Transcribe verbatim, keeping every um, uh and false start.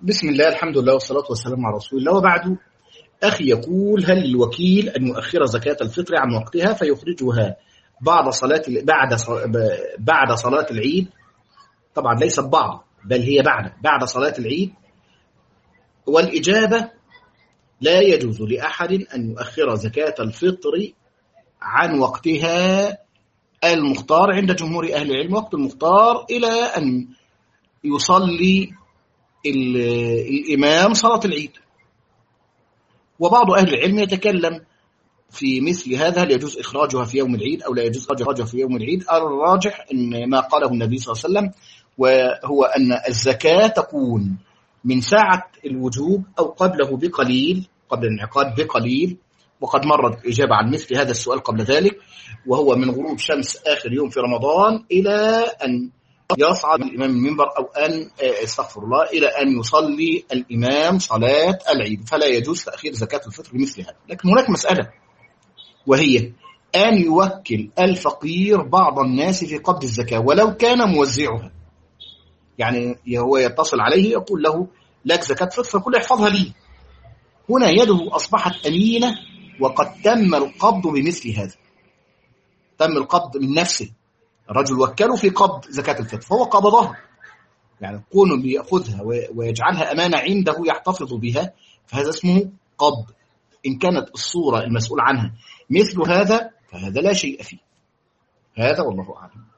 بسم الله، الحمد لله والصلاة والسلام على رسول الله، وبعد. أخي يقول: هل للوكيل أن يؤخر زكاة الفطر عن وقتها فيخرجها بعد صلاة بعد بعد صلاة العيد؟ طبعا ليست بعض، بل هي بعد بعد صلاة العيد. والإجابة: لا يجوز لأحد أن يؤخر زكاة الفطر عن وقتها المختار عند جمهور أهل العلم. وقت المختار إلى أن يصلي الإمام صلاة العيد. وبعض أهل العلم يتكلم في مثل هذا: هل يجوز إخراجها في يوم العيد أو لا يجوز إخراجها في يوم العيد؟ الراجح أن ما قاله النبي صلى الله عليه وسلم، وهو أن الزكاة تكون من ساعة الوجوب أو قبله بقليل، قبل الانعقاد بقليل. وقد مرت الإجابة عن مثل هذا السؤال قبل ذلك، وهو من غروب شمس آخر يوم في رمضان إلى أن يصعد الإمام المنبر، أو أن استغفر الله إلى أن يصلي الإمام صلاة العيد، فلا يجوز تأخير زكاة الفطر بمثل هذا. لكن هناك مسألة، وهي أن يوكل الفقير بعض الناس في قبض الزكاة ولو كان موزعها. يعني هو يتصل عليه يقول له: لك زكاة فطر، فكل يحفظها لي. هنا يده أصبحت أمينة، وقد تم القبض بمثل هذا، تم القبض من نفسه. الرجل وكله في قبض زكاة الفطر فهو قبضها، يعني كونه بيأخذها ويجعلها أمانة عنده يحتفظ بها، فهذا اسمه قبض. إن كانت الصورة المسؤول عنها مثل هذا فهذا لا شيء فيه. هذا والله أعلم.